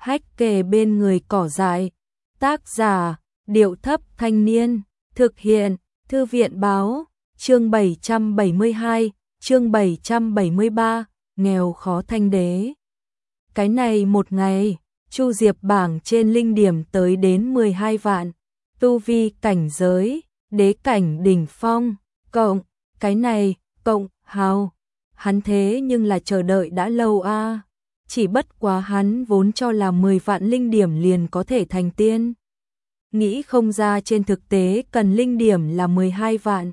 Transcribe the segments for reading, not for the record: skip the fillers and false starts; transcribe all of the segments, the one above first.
hách kề bên người cỏ dại. Tác giả, Điệu Thấp Thanh Niên. Thực hiện, Thư viện Báo. Chương 772, chương 773, nghèo khó thanh đế. Cái này một ngày, Chu Diệp bảng trên linh điểm tới đến 12 vạn. Tu vi cảnh giới, đế cảnh đỉnh phong, cộng, cái này, cộng, hào. Hắn thế nhưng là chờ đợi đã lâu a. Chỉ bất quá hắn vốn cho là 10 vạn linh điểm liền có thể thành tiên. Nghĩ không ra trên thực tế cần linh điểm là 12 vạn.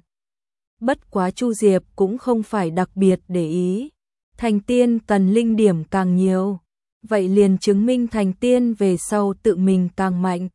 Bất quá Chu Diệp cũng không phải đặc biệt để ý. Thành tiên cần linh điểm càng nhiều. Vậy liền chứng minh thành tiên về sau tự mình càng mạnh.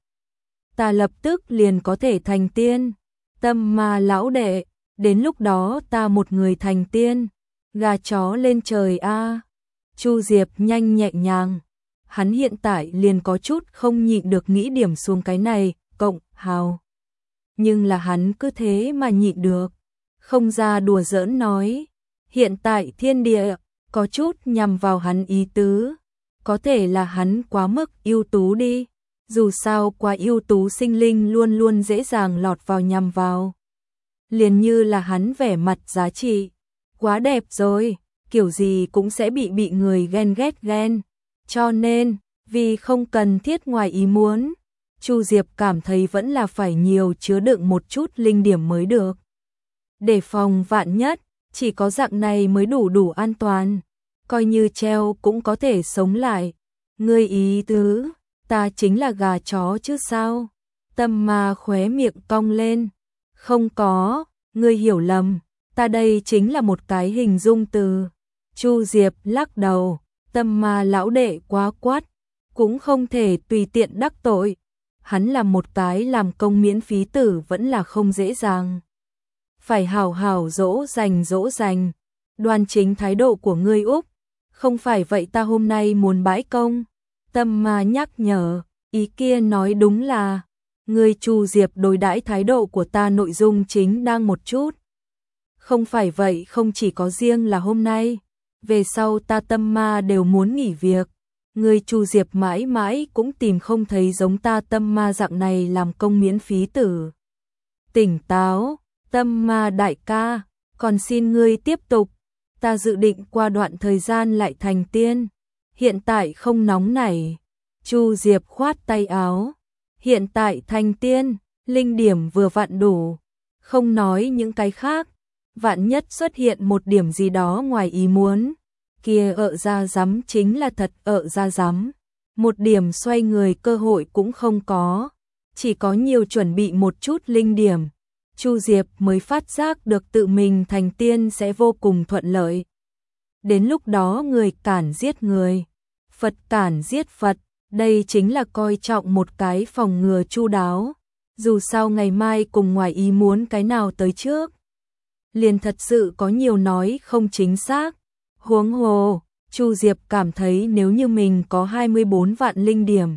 Ta lập tức liền có thể thành tiên. Tâm ma lão đệ, đến lúc đó ta một người thành tiên. Gà chó lên trời a. Chu Diệp nhanh nhẹ nhàng. Hắn hiện tại liền có chút không nhịn được nghĩ điểm xuống cái này, cộng, hào. Nhưng là hắn cứ thế mà nhịn được. Không ra đùa giỡn nói. Hiện tại thiên địa, có chút nhằm vào hắn ý tứ. Có thể là hắn quá mức ưu tú đi. Dù sao quá ưu tú sinh linh luôn luôn dễ dàng lọt vào nhằm vào. Liền như là hắn vẻ mặt giá trị. Quá đẹp rồi, kiểu gì cũng sẽ bị người ghen ghét ghen. Cho nên, vì không cần thiết ngoài ý muốn, Chu Diệp cảm thấy vẫn là phải nhiều chứa đựng một chút linh điểm mới được. Để phòng vạn nhất, chỉ có dạng này mới đủ an toàn. Coi như treo cũng có thể sống lại. Ngươi ý tứ, ta chính là gà chó chứ sao? Tâm ma khóe miệng cong lên. Không có, ngươi hiểu lầm. Ta đây chính là một cái hình dung từ. Chu Diệp lắc đầu. Tâm ma lão đệ quá quát. Cũng không thể tùy tiện đắc tội. Hắn là một cái làm công miễn phí tử vẫn là không dễ dàng. Phải hảo hảo dỗ dành. Đoan chính thái độ của ngươi Úc. Không phải vậy ta hôm nay muốn bãi công. Tâm ma nhắc nhở. Ý kia nói đúng là. Ngươi Chu Diệp đối đãi thái độ của ta nội dung chính đang một chút. Không phải vậy không chỉ có riêng là hôm nay. Về sau ta tâm ma đều muốn nghỉ việc. Ngươi Chu Diệp mãi mãi cũng tìm không thấy giống ta tâm ma dạng này làm công miễn phí tử. Tỉnh táo, tâm ma đại ca, còn xin ngươi tiếp tục. Ta dự định qua đoạn thời gian lại thành tiên. Hiện tại không nóng nảy. Chu Diệp khoát tay áo. Hiện tại thành tiên, linh điểm vừa vặn đủ. Không nói những cái khác. Vạn nhất xuất hiện một điểm gì đó ngoài ý muốn. Kia ra rắm chính là thật ra rắm. Một điểm xoay người cơ hội cũng không có. Chỉ có nhiều chuẩn bị một chút linh điểm. Chu Diệp mới phát giác được tự mình thành tiên sẽ vô cùng thuận lợi. Đến lúc đó người cản giết người. Phật cản giết Phật. Đây chính là coi trọng một cái phòng ngừa chu đáo. Dù sao ngày mai cùng ngoài ý muốn cái nào tới trước. Liền thật sự có nhiều nói không chính xác. Huống hồ, Chu Diệp cảm thấy nếu như mình có 24 vạn linh điểm.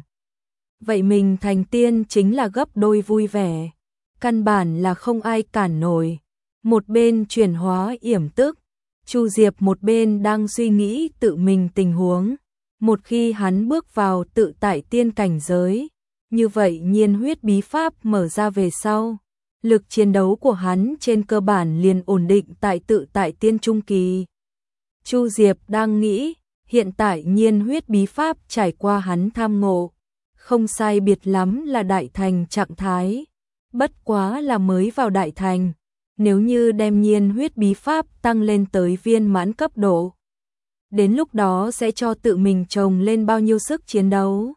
Vậy mình thành tiên chính là gấp đôi vui vẻ. Căn bản là không ai cản nổi. Một bên chuyển hóa yểm tức. Chu Diệp một bên đang suy nghĩ tự mình tình huống. Một khi hắn bước vào tự tại tiên cảnh giới. Như vậy nhiên huyết bí pháp mở ra về sau. Lực chiến đấu của hắn trên cơ bản liền ổn định tại tự tại tiên trung kỳ. Chu Diệp đang nghĩ, hiện tại nhiên huyết bí pháp trải qua hắn tham ngộ. Không sai biệt lắm là đại thành trạng thái. Bất quá là mới vào đại thành. Nếu như đem nhiên huyết bí pháp tăng lên tới viên mãn cấp độ. Đến lúc đó sẽ cho tự mình trồng lên bao nhiêu sức chiến đấu.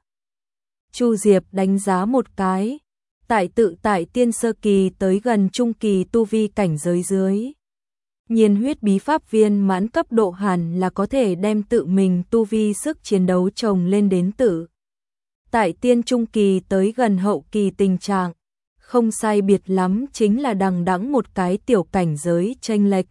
Chu Diệp đánh giá một cái. Tại tự tại tiên sơ kỳ tới gần trung kỳ tu vi cảnh giới dưới. Nhiên huyết bí pháp viên mãn cấp độ hẳn là có thể đem tự mình tu vi sức chiến đấu trồng lên đến tử. Tại tiên trung kỳ tới gần hậu kỳ tình trạng. Không sai biệt lắm chính là đằng đẵng một cái tiểu cảnh giới chênh lệch.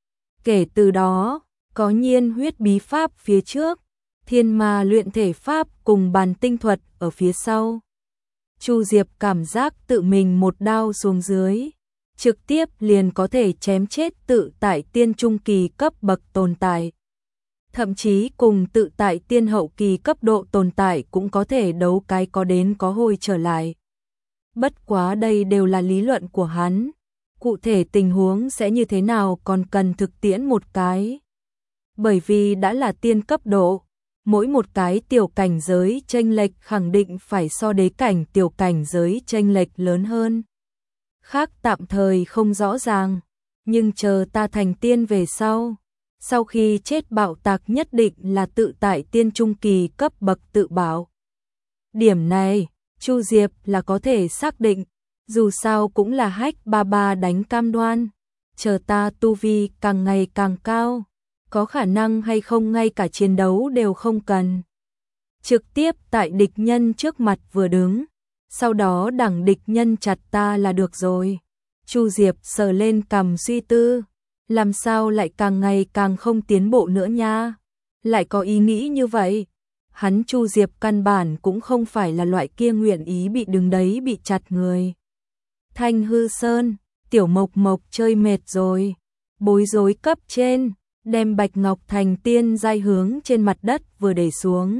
Kể từ đó, có nhiên huyết bí pháp phía trước. Thiên ma luyện thể pháp cùng bàn tinh thuật ở phía sau. Chu Diệp cảm giác tự mình một đao xuống dưới. Trực tiếp liền có thể chém chết tự tại tiên trung kỳ cấp bậc tồn tại. thậm chí cùng tự tại tiên hậu kỳ cấp độ tồn tại cũng có thể đấu cái có đến có hồi trở lại. Bất quá đây đều là lý luận của hắn, cụ thể tình huống sẽ như thế nào còn cần thực tiễn một cái. Bởi vì đã là tiên cấp độ, mỗi một cái tiểu cảnh giới chênh lệch khẳng định phải so đế cảnh tiểu cảnh giới chênh lệch lớn hơn. Khác tạm thời không rõ ràng, nhưng chờ ta thành tiên về sau khi chết bạo tạc nhất định là tự tại tiên trung kỳ cấp bậc tự bảo. Điểm này, Chu Diệp là có thể xác định, dù sao cũng là Hách ba ba đánh cam đoan, chờ ta tu vi càng ngày càng cao, có khả năng hay không ngay cả chiến đấu đều không cần. Trực tiếp tại địch nhân trước mặt vừa đứng, sau đó đẳng địch nhân chặt ta là được rồi. Chu Diệp sờ lên cằm suy tư, làm sao lại càng ngày càng không tiến bộ nữa nha, lại có ý nghĩ như vậy. Hắn Chu Diệp căn bản cũng không phải là loại kia nguyện ý bị đứng đấy bị chặt người. Thanh Hư Sơn, Tiểu Mộc Mộc chơi mệt rồi, bối rối cấp trên, đem Bạch Ngọc Thành tiên giai hướng trên mặt đất vừa để xuống.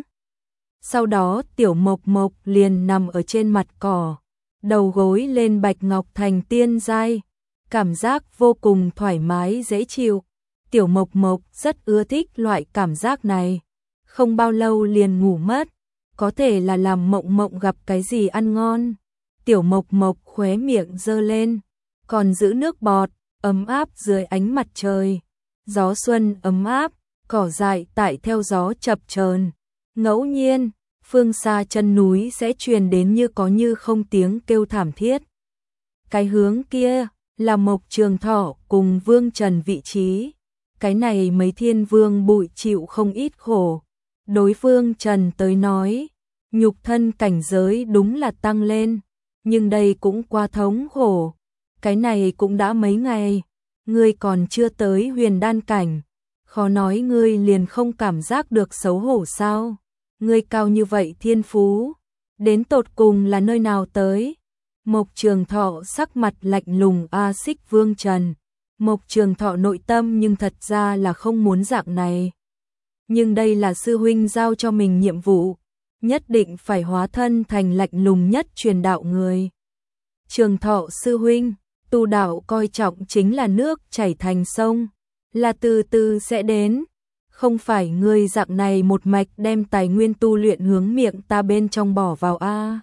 Sau đó Tiểu Mộc Mộc liền nằm ở trên mặt cỏ, đầu gối lên Bạch Ngọc Thành tiên giai, cảm giác vô cùng thoải mái dễ chịu. Tiểu Mộc Mộc rất ưa thích loại cảm giác này, không bao lâu liền ngủ mất, có thể là làm mộng mộng gặp cái gì ăn ngon. Tiểu Mộc Mộc khóe miệng giơ lên, còn giữ nước bọt, ấm áp dưới ánh mặt trời. Gió xuân ấm áp, cỏ dại tại theo gió chập chờn. Ngẫu nhiên, phương xa chân núi sẽ truyền đến như có như không tiếng kêu thảm thiết. Cái hướng kia là Mộc Trường Thọ cùng Vương Trần vị trí. Cái này mấy thiên vương bụi chịu không ít khổ. Đối Vương Trần tới nói, nhục thân cảnh giới đúng là tăng lên, nhưng đây cũng quá thống khổ. Cái này cũng đã mấy ngày, ngươi còn chưa tới huyền đan cảnh, khó nói ngươi liền không cảm giác được xấu hổ sao? Ngươi cao như vậy thiên phú, đến tột cùng là nơi nào tới? Mộc Trường Thọ sắc mặt lạnh lùng xích Vương Trần. Mộc Trường Thọ nội tâm nhưng thật ra là không muốn dạng này. Nhưng đây là sư huynh giao cho mình nhiệm vụ, nhất định phải hóa thân thành lạnh lùng nhất truyền đạo người. Trường Thọ sư huynh, tu đạo coi trọng chính là nước chảy thành sông, là từ từ sẽ đến, không phải ngươi dạng này một mạch đem tài nguyên tu luyện hướng miệng ta bên trong bỏ vào a.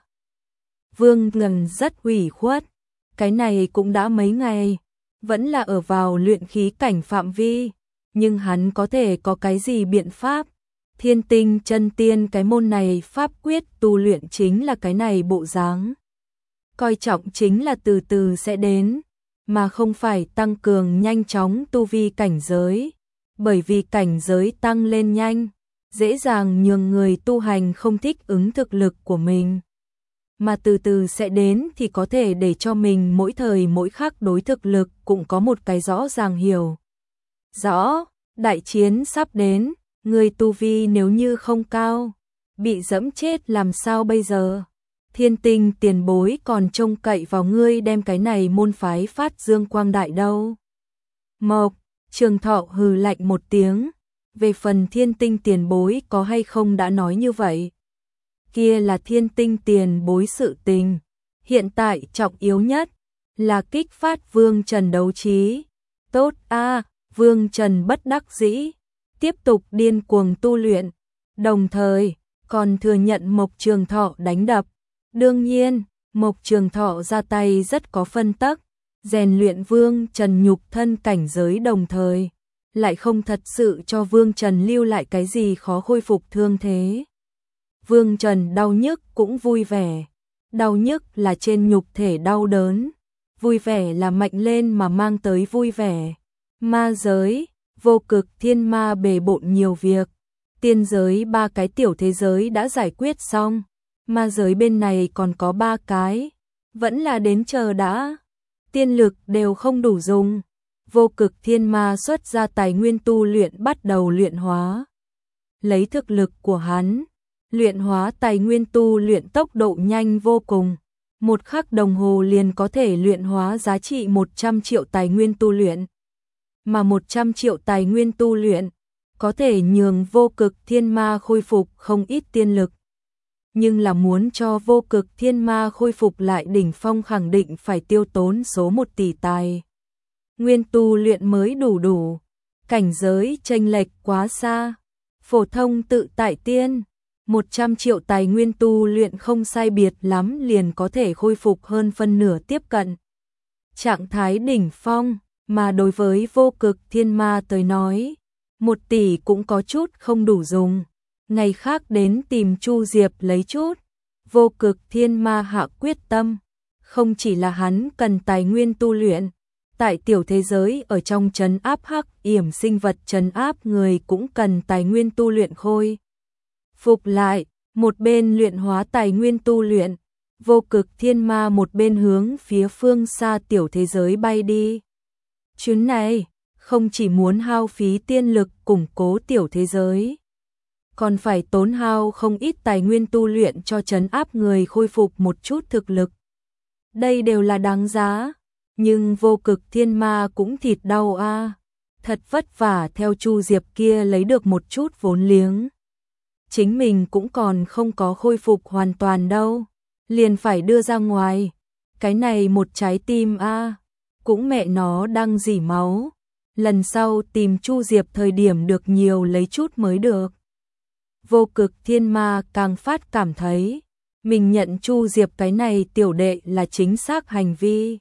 Vương Ngân rất ủy khuất, cái này cũng đã mấy ngày, vẫn là ở vào luyện khí cảnh phạm vi, nhưng hắn có thể có cái gì biện pháp? Thiên Tinh chân tiên cái môn này pháp quyết tu luyện chính là cái này bộ dáng. Coi trọng chính là từ từ sẽ đến, mà không phải tăng cường nhanh chóng tu vi cảnh giới, bởi vì cảnh giới tăng lên nhanh, dễ dàng nhường người tu hành không thích ứng thực lực của mình. Mà từ từ sẽ đến thì có thể để cho mình mỗi thời mỗi khắc đối thực lực cũng có một cái rõ ràng hiểu. Rõ, đại chiến sắp đến, người tu vi nếu như không cao, bị dẫm chết làm sao bây giờ? Thiên Tinh tiền bối còn trông cậy vào ngươi đem cái này môn phái phát dương quang đại đâu. Mộc Trường Thọ hừ lạnh một tiếng, về phần Thiên Tinh tiền bối có hay không đã nói như vậy. Kia là Thiên Tinh tiền bối sự tình, hiện tại trọng yếu nhất là kích phát Vương Trần đấu trí. Tốt Vương Trần bất đắc dĩ, tiếp tục điên cuồng tu luyện, đồng thời còn thừa nhận Mộc Trường Thọ đánh đập. Đương nhiên, Mộc Trường Thọ ra tay rất có phân tắc, rèn luyện Vương Trần nhục thân cảnh giới đồng thời, lại không thật sự cho Vương Trần lưu lại cái gì khó khôi phục thương thế. Vương Trần đau nhức cũng vui vẻ, đau nhức là trên nhục thể đau đớn, vui vẻ là mạnh lên mà mang tới vui vẻ. Ma giới, vô cực thiên ma bề bộn nhiều việc, tiên giới 3 cái tiểu thế giới đã giải quyết xong. Ma giới bên này còn có 3 cái, vẫn là đến chờ đã, tiên lực đều không đủ dùng. Vô cực thiên ma xuất ra tài nguyên tu luyện bắt đầu luyện hóa. Lấy thực lực của hắn, luyện hóa tài nguyên tu luyện tốc độ nhanh vô cùng. 1 khắc đồng hồ liền có thể luyện hóa giá trị 100 triệu tài nguyên tu luyện. Mà 100 triệu tài nguyên tu luyện, có thể nhường Vô Cực Thiên Ma khôi phục không ít tiên lực. Nhưng là muốn cho Vô Cực Thiên Ma khôi phục lại đỉnh phong khẳng định phải tiêu tốn số 1 tỷ tài nguyên tu luyện mới đủ, cảnh giới chênh lệch quá xa. Phổ thông tự tại tiên, 100 triệu tài nguyên tu luyện không sai biệt lắm liền có thể khôi phục hơn phân nửa tiếp cận trạng thái đỉnh phong, mà đối với Vô Cực Thiên Ma tới nói, 1 tỷ cũng có chút không đủ dùng. Ngày khác đến tìm Chu Diệp lấy chút. Vô Cực Thiên Ma hạ quyết tâm, không chỉ là hắn cần tài nguyên tu luyện, tại tiểu thế giới ở trong trấn áp hắc yểm sinh vật trấn áp người cũng cần tài nguyên tu luyện khôi phục lại, một bên luyện hóa tài nguyên tu luyện, Vô Cực Thiên Ma một bên hướng phía phương xa tiểu thế giới bay đi. Chuyến này không chỉ muốn hao phí tiên lực củng cố tiểu thế giới, còn phải tốn hao không ít tài nguyên tu luyện cho trấn áp người khôi phục một chút thực lực. Đây đều là đáng giá, nhưng Vô Cực Thiên Ma cũng thịt đau a, thật vất vả theo Chu Diệp kia lấy được một chút vốn liếng. Chính mình cũng còn không có khôi phục hoàn toàn đâu, liền phải đưa ra ngoài. Cái này một trái tim a, cũng mẹ nó đang rỉ máu. Lần sau tìm Chu Diệp thời điểm được nhiều lấy chút mới được. Vô Cực Thiên Ma càng phát cảm thấy mình nhận Chu Diệp cái này tiểu đệ là chính xác hành vi.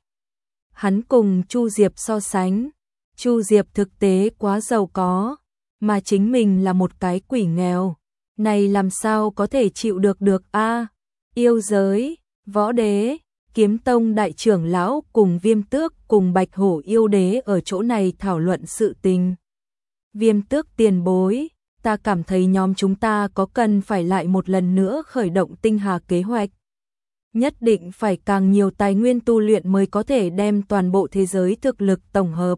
Hắn cùng Chu Diệp so sánh, Chu Diệp thực tế quá giàu có, mà chính mình là một cái quỷ nghèo. Này làm sao có thể chịu được a? Yêu giới, võ đế, Kiếm Tông đại trưởng lão cùng Viêm Tước cùng Bạch Hổ yêu đế ở chỗ này thảo luận sự tình. Viêm Tước tiền bối, ta cảm thấy nhóm chúng ta có cần phải lại một lần nữa khởi động tinh hà kế hoạch. Nhất định phải càng nhiều tài nguyên tu luyện mới có thể đem toàn bộ thế giới thực lực tổng hợp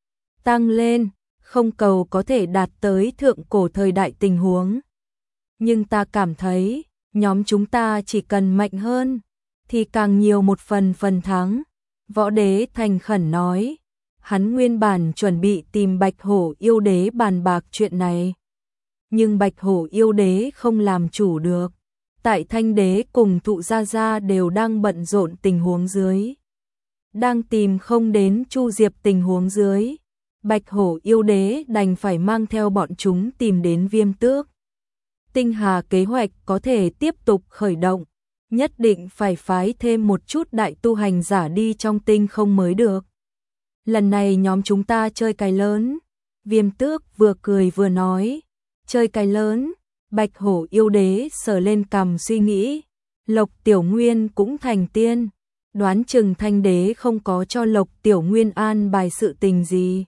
tăng lên, không cầu có thể đạt tới thượng cổ thời đại tình huống. Nhưng ta cảm thấy, nhóm chúng ta chỉ cần mạnh hơn, thì càng nhiều một phần thắng. Võ đế thành khẩn nói, hắn nguyên bản chuẩn bị tìm Bạch Hổ yêu đế bàn bạc chuyện này. Nhưng Bạch Hổ yêu đế không làm chủ được. Tại Thanh đế cùng Thụ Gia Gia đều đang bận rộn tình huống dưới. Đang tìm không đến Chu Diệp tình huống dưới. Bạch Hổ yêu đế đành phải mang theo bọn chúng tìm đến Viêm Tước. Tinh hà kế hoạch có thể tiếp tục khởi động, nhất định phải phái thêm một chút đại tu hành giả đi trong tinh không mới được. Lần này nhóm chúng ta chơi cái lớn. Viêm Tước vừa cười vừa nói, chơi cái lớn. Bạch Hổ yêu đế sờ lên cằm suy nghĩ, Lộc Tiểu Nguyên cũng thành tiên, đoán chừng Thanh đế không có cho Lộc Tiểu Nguyên an bài sự tình gì.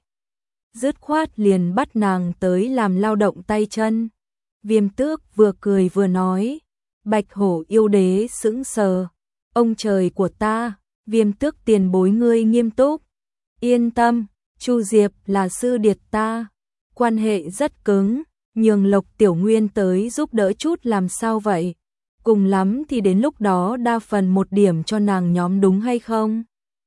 Dứt khoát liền bắt nàng tới làm lao động tay chân. Viêm Tước vừa cười vừa nói, Bạch Hổ yêu đế sững sờ, ông trời của ta, Viêm Tước tiền bối ngươi nghiêm túc. Yên tâm, Chu Diệp là sư điệt ta, quan hệ rất cứng, nhường Lộc Tiểu Nguyên tới giúp đỡ chút làm sao vậy? Cùng lắm thì đến lúc đó đa phần một điểm cho nàng nhóm đúng hay không?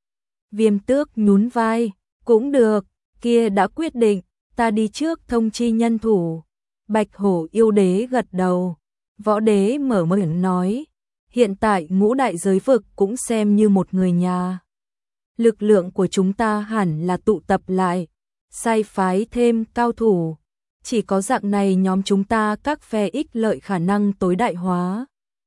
Viêm Tước nhún vai, cũng được, kia đã quyết định, ta đi trước thông chi nhân thủ. Bạch Hổ yêu đế gật đầu, võ đế mở miệng nói, hiện tại ngũ đại giới vực cũng xem như một người nhà. Lực lượng của chúng ta hẳn là tụ tập lại, sai phái thêm cao thủ. Chỉ có dạng này nhóm chúng ta các phe ích lợi khả năng tối đại hóa.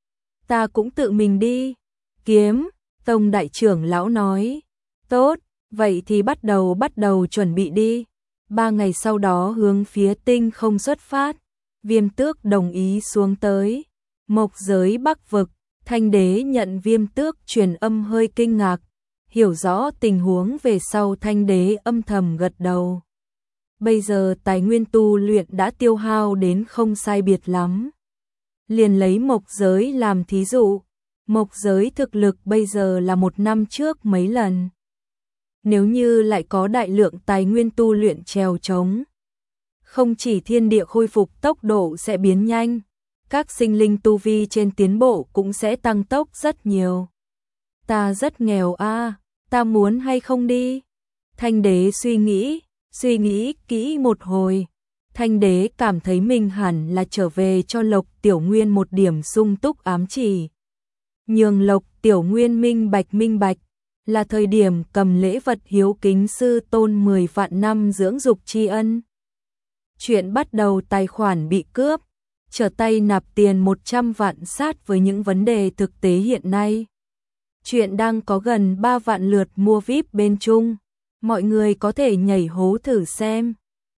Ta cũng tự mình đi. Kiếm, Tông đại trưởng lão nói. Tốt, vậy thì bắt đầu chuẩn bị đi. 3 ngày sau đó hướng phía tinh không xuất phát. Viêm Tước đồng ý xuống tới. Mộc giới Bắc vực, Thanh đế nhận Viêm Tước truyền âm hơi kinh ngạc. Hiểu rõ tình huống về sau Thanh đế âm thầm gật đầu. Bây giờ tài nguyên tu luyện đã tiêu hao đến không sai biệt lắm. Liền lấy mộc giới làm thí dụ, mộc giới thực lực bây giờ là 1 năm trước mấy lần. Nếu như lại có đại lượng tài nguyên tu luyện trèo trống, không chỉ thiên địa khôi phục tốc độ sẽ biến nhanh, các sinh linh tu vi trên tiến bộ cũng sẽ tăng tốc rất nhiều. Ta rất nghèo a, ta muốn hay không đi? Thanh đế suy nghĩ kỹ một hồi, Thanh đế cảm thấy mình hẳn là trở về cho Lộc Tiểu Nguyên một điểm sung túc ám chỉ. Nhường Lộc Tiểu Nguyên minh bạch, là thời điểm cầm lễ vật hiếu kính sư tôn 10 vạn năm dưỡng dục tri ân. Chuyện bắt đầu tài khoản bị cướp, trở tay nạp tiền 100 vạn sát với những vấn đề thực tế hiện nay. Chuyện đang có gần 3 vạn lượt mua VIP bên Trung, mọi người có thể nhảy hố thử xem.